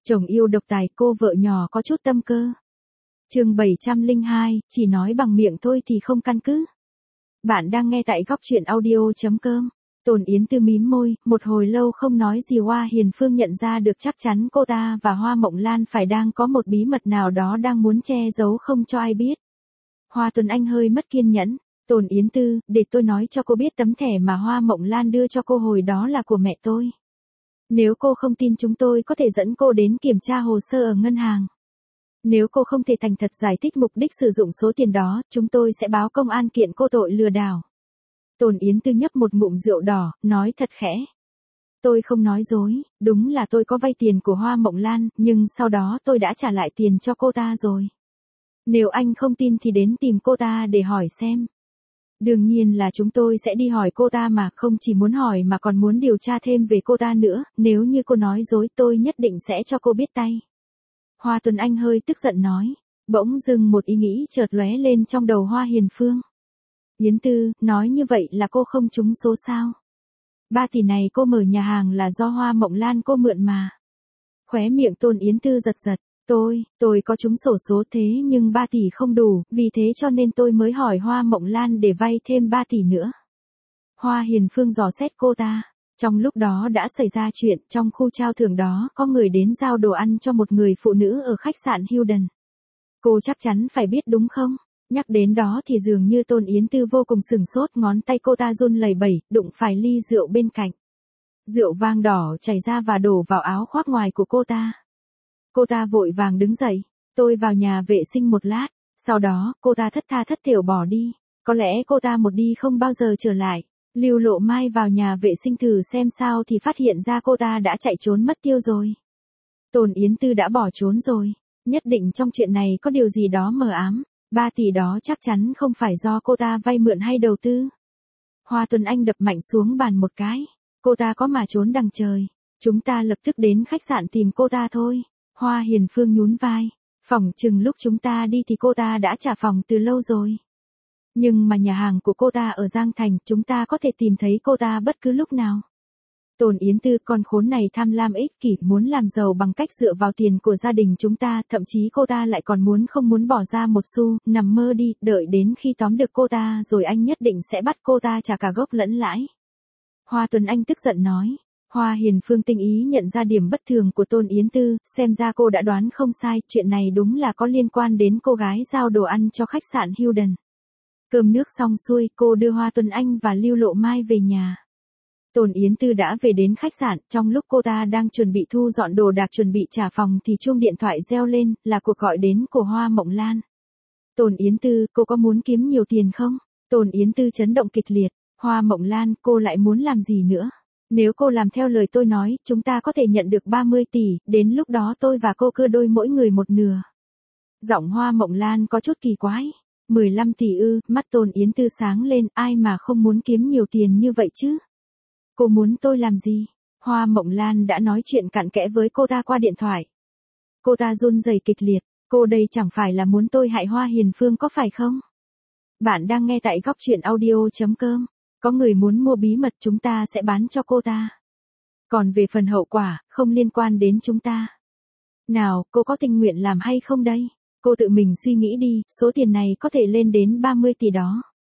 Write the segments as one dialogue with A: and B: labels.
A: Chồng yêu độc tài, cô vợ nhỏ có chút tâm cơ. Chương 702, chỉ nói bằng miệng thôi thì không căn cứ. Bạn đang nghe tại góc truyện audio.com. Tồn Yến Tư mím môi, một hồi lâu không nói gì. Hoa Hiền Phương nhận ra được chắc chắn cô ta và Hoa Mộng Lan phải đang có một bí mật nào đó đang muốn che giấu không cho ai biết. Hoa Tuấn Anh hơi mất kiên nhẫn. Tồn Yến Tư, để tôi nói cho cô biết tấm thẻ mà Hoa Mộng Lan đưa cho cô hồi đó là của mẹ tôi. Nếu cô không tin chúng tôi có thể dẫn cô đến kiểm tra hồ sơ ở ngân hàng. Nếu cô không thể thành thật giải thích mục đích sử dụng số tiền đó, chúng tôi sẽ báo công an kiện cô tội lừa đảo. Tồn Yến Tư nhấp một ngụm rượu đỏ, nói thật khẽ. Tôi không nói dối, đúng là tôi có vay tiền của Hoa Mộng Lan, nhưng sau đó tôi đã trả lại tiền cho cô ta rồi. Nếu anh không tin thì đến tìm cô ta để hỏi xem. Đương nhiên là chúng tôi sẽ đi hỏi cô ta mà, không chỉ muốn hỏi mà còn muốn điều tra thêm về cô ta nữa, nếu như cô nói dối tôi nhất định sẽ cho cô biết tay. Hoa Tuấn Anh hơi tức giận nói, bỗng dưng một ý nghĩ chợt lóe lên trong đầu Hoa Hiền Phương. Yến Tư, nói như vậy là cô không trúng số sao? 3 tỷ này cô mở nhà hàng là do Hoa Mộng Lan cô mượn mà. Khóe miệng Tôn Yến Tư giật giật. Tôi có trúng xổ số thế nhưng 3 tỷ không đủ, vì thế cho nên tôi mới hỏi Hoa Mộng Lan để vay thêm 3 tỷ nữa. Hoa Hiền Phương dò xét cô ta. Trong lúc đó đã xảy ra chuyện, trong khu trao thưởng đó có người đến giao đồ ăn cho một người phụ nữ ở khách sạn Hilton. Cô chắc chắn phải biết đúng không? Nhắc đến đó thì dường như Tôn Yến Tư vô cùng sửng sốt, ngón tay cô ta run lẩy bẩy, đụng phải ly rượu bên cạnh. Rượu vang đỏ chảy ra và đổ vào áo khoác ngoài của cô ta. Cô ta vội vàng đứng dậy, tôi vào nhà vệ sinh một lát, sau đó cô ta thất tha thất thểu bỏ đi, có lẽ cô ta một đi không bao giờ trở lại. Lưu Lộ Mai vào nhà vệ sinh thử xem sao thì phát hiện ra cô ta đã chạy trốn mất tiêu rồi. Tồn Yến Tư đã bỏ trốn rồi, nhất định trong chuyện này có điều gì đó mờ ám, 3 tỷ đó chắc chắn không phải do cô ta vay mượn hay đầu tư. Hoa Tuấn Anh đập mạnh xuống bàn một cái, cô ta có mà trốn đằng trời, chúng ta lập tức đến khách sạn tìm cô ta thôi. Hoa Hiền Phương nhún vai, phỏng chừng lúc chúng ta đi thì cô ta đã trả phòng từ lâu rồi. Nhưng mà nhà hàng của cô ta ở Giang Thành, chúng ta có thể tìm thấy cô ta bất cứ lúc nào. Tồn Yến Tư, con khốn này tham lam ích kỷ, muốn làm giàu bằng cách dựa vào tiền của gia đình chúng ta, thậm chí cô ta lại còn không muốn bỏ ra một xu, nằm mơ đi, đợi đến khi tóm được cô ta rồi anh nhất định sẽ bắt cô ta trả cả gốc lẫn lãi. Hoa Tuấn Anh tức giận nói. Hoa Hiền Phương tinh ý nhận ra điểm bất thường của Tôn Yến Tư, xem ra cô đã đoán không sai, chuyện này đúng là có liên quan đến cô gái giao đồ ăn cho khách sạn Hilton. Cơm nước xong xuôi, cô đưa Hoa Tuấn Anh và Lưu Lộ Mai về nhà. Tồn Yến Tư đã về đến khách sạn, trong lúc cô ta đang chuẩn bị thu dọn đồ đạc chuẩn bị trả phòng thì chuông điện thoại reo lên, là cuộc gọi đến của Hoa Mộng Lan. Tồn Yến Tư, cô có muốn kiếm nhiều tiền không? Tồn Yến Tư chấn động kịch liệt. Hoa Mộng Lan, cô lại muốn làm gì nữa? Nếu cô làm theo lời tôi nói, chúng ta có thể nhận được 30 tỷ, đến lúc đó tôi và cô cưa đôi mỗi người một nửa. Giọng Hoa Mộng Lan có chút kỳ quái. 15 tỷ ư? Mắt Tôn Yến Tư sáng lên, ai mà không muốn kiếm nhiều tiền như vậy chứ? Cô muốn tôi làm gì? Hoa Mộng Lan đã nói chuyện cặn kẽ với cô ta qua điện thoại. Cô ta run rẩy kịch liệt, cô đây chẳng phải là muốn tôi hại Hoa Hiền Phương có phải không? Bạn đang nghe tại góc truyện audio.com. Có người muốn mua bí mật chúng ta sẽ bán cho cô ta. Còn về phần hậu quả, không liên quan đến chúng ta. Nào, cô có tình nguyện làm hay không đây? Cô tự mình suy nghĩ đi, số tiền này có thể lên đến 30 tỷ đó.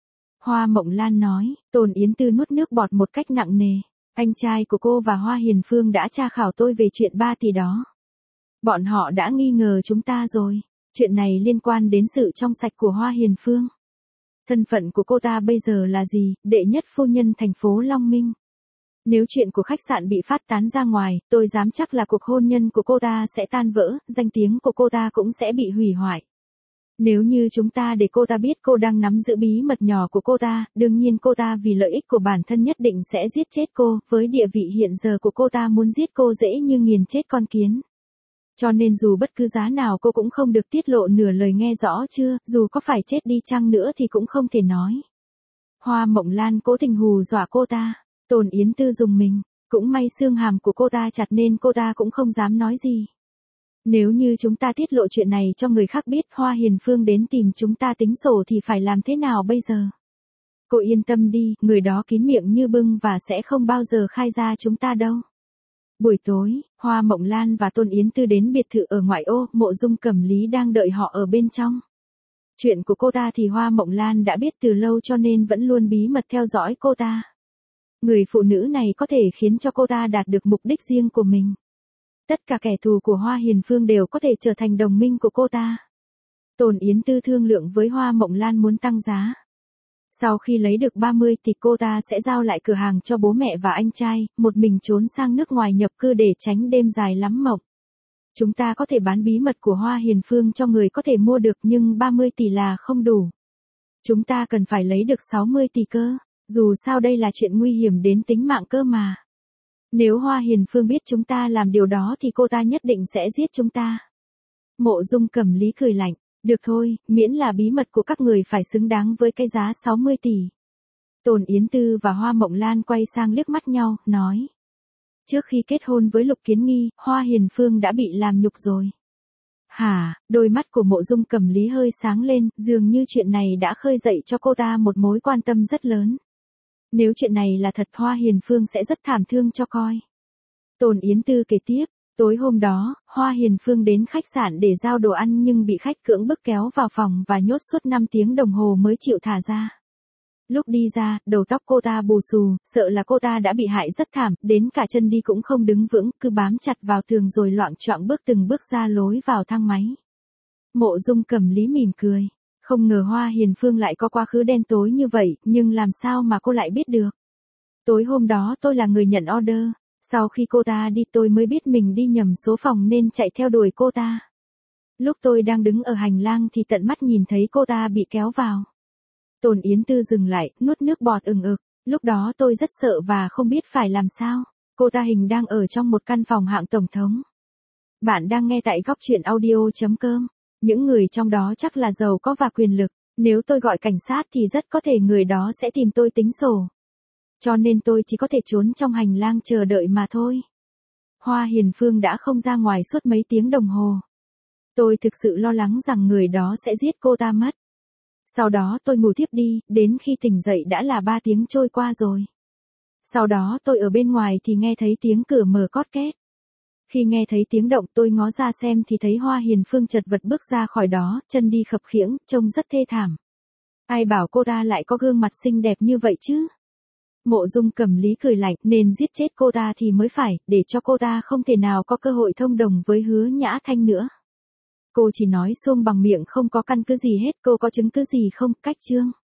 A: Hoa Mộng Lan nói. Tồn Yến Tư nuốt nước bọt một cách nặng nề. Anh trai của cô và Hoa Hiền Phương đã tra khảo tôi về chuyện 3 tỷ đó. Bọn họ đã nghi ngờ chúng ta rồi. Chuyện này liên quan đến sự trong sạch của Hoa Hiền Phương. Thân phận của cô ta bây giờ là gì? Đệ nhất phu nhân thành phố Long Minh. Nếu chuyện của khách sạn bị phát tán ra ngoài, tôi dám chắc là cuộc hôn nhân của cô ta sẽ tan vỡ, danh tiếng của cô ta cũng sẽ bị hủy hoại. Nếu như chúng ta để cô ta biết cô đang nắm giữ bí mật nhỏ của cô ta, đương nhiên cô ta vì lợi ích của bản thân nhất định sẽ giết chết cô, với địa vị hiện giờ của cô ta muốn giết cô dễ như nghiền chết con kiến. Cho nên dù bất cứ giá nào cô cũng không được tiết lộ nửa lời, nghe rõ chưa, dù có phải chết đi chăng nữa thì cũng không thể nói. Hoa Mộng Lan cố tình hù dọa cô ta. Tồn Yến Tư dùng mình, cũng may xương hàm của cô ta chặt nên cô ta cũng không dám nói gì. Nếu như chúng ta tiết lộ chuyện này cho người khác biết, Hoa Hiền Phương đến tìm chúng ta tính sổ thì phải làm thế nào bây giờ? Cô yên tâm đi, người đó kín miệng như bưng và sẽ không bao giờ khai ra chúng ta đâu. Buổi tối, Hoa Mộng Lan và Tôn Yến Tư đến biệt thự ở ngoại ô, Mộ Dung Cẩm Lý đang đợi họ ở bên trong. Chuyện của cô ta thì Hoa Mộng Lan đã biết từ lâu cho nên vẫn luôn bí mật theo dõi cô ta. Người phụ nữ này có thể khiến cho cô ta đạt được mục đích riêng của mình. Tất cả kẻ thù của Hoa Hiền Phương đều có thể trở thành đồng minh của cô ta. Tôn Yến Tư thương lượng với Hoa Mộng Lan muốn tăng giá. Sau khi lấy được 30 thì cô ta sẽ giao lại cửa hàng cho bố mẹ và anh trai, một mình trốn sang nước ngoài nhập cư để tránh đêm dài lắm mộng. Chúng ta có thể bán bí mật của Hoa Hiền Phương cho người có thể mua được nhưng 30 tỷ là không đủ. Chúng ta cần phải lấy được 60 tỷ cơ, dù sao đây là chuyện nguy hiểm đến tính mạng cơ mà. Nếu Hoa Hiền Phương biết chúng ta làm điều đó thì cô ta nhất định sẽ giết chúng ta. Mộ Dung Cẩm Lý cười lạnh, được thôi, miễn là bí mật của các người phải xứng đáng với cái giá 60 tỷ. Tôn Yến Tư và Hoa Mộng Lan quay sang liếc mắt nhau, nói. Trước khi kết hôn với Lục Kiến Nghi, Hoa Hiền Phương đã bị làm nhục rồi. Hả, đôi mắt của Mộ Dung Cẩm Lý hơi sáng lên, dường như chuyện này đã khơi dậy cho cô ta một mối quan tâm rất lớn. Nếu chuyện này là thật Hoa Hiền Phương sẽ rất thảm thương cho coi. Tôn Yến Tư kể tiếp, tối hôm đó, Hoa Hiền Phương đến khách sạn để giao đồ ăn nhưng bị khách cưỡng bức kéo vào phòng và nhốt suốt 5 tiếng đồng hồ mới chịu thả ra. Lúc đi ra, đầu tóc cô ta bù xù, sợ là cô ta đã bị hại rất thảm, đến cả chân đi cũng không đứng vững, cứ bám chặt vào tường rồi loạng choạng bước từng bước ra lối vào thang máy. Mộ Dung Cẩm Lý mỉm cười. Không ngờ Hoa Hiền Phương lại có quá khứ đen tối như vậy, nhưng làm sao mà cô lại biết được. Tối hôm đó tôi là người nhận order, sau khi cô ta đi tôi mới biết mình đi nhầm số phòng nên chạy theo đuổi cô ta. Lúc tôi đang đứng ở hành lang thì tận mắt nhìn thấy cô ta bị kéo vào. Tôn Yến Tư dừng lại, nuốt nước bọt ừng ực, lúc đó tôi rất sợ và không biết phải làm sao. Cô ta hình đang ở trong một căn phòng hạng tổng thống. Bạn đang nghe tại góc truyện audio.com. Những người trong đó chắc là giàu có và quyền lực, nếu tôi gọi cảnh sát thì rất có thể người đó sẽ tìm tôi tính sổ. Cho nên tôi chỉ có thể trốn trong hành lang chờ đợi mà thôi. Hoa Hiền Phương đã không ra ngoài suốt mấy tiếng đồng hồ. Tôi thực sự lo lắng rằng người đó sẽ giết cô ta mất. Sau đó tôi ngủ thiếp đi, đến khi tỉnh dậy đã là 3 tiếng trôi qua rồi. Sau đó tôi ở bên ngoài thì nghe thấy tiếng cửa mở cót két. Khi nghe thấy tiếng động tôi ngó ra xem thì thấy Hoa Hiền Phương chật vật bước ra khỏi đó, chân đi khập khiễng, trông rất thê thảm. Ai bảo cô ta lại có gương mặt xinh đẹp như vậy chứ? Mộ Dung Cẩm Lý cười lạnh, nên giết chết cô ta thì mới phải, để cho cô ta không thể nào có cơ hội thông đồng với Hứa Nhã Thanh nữa. Cô chỉ nói xuông bằng miệng không có căn cứ gì hết, cô có chứng cứ gì không? Cách chương.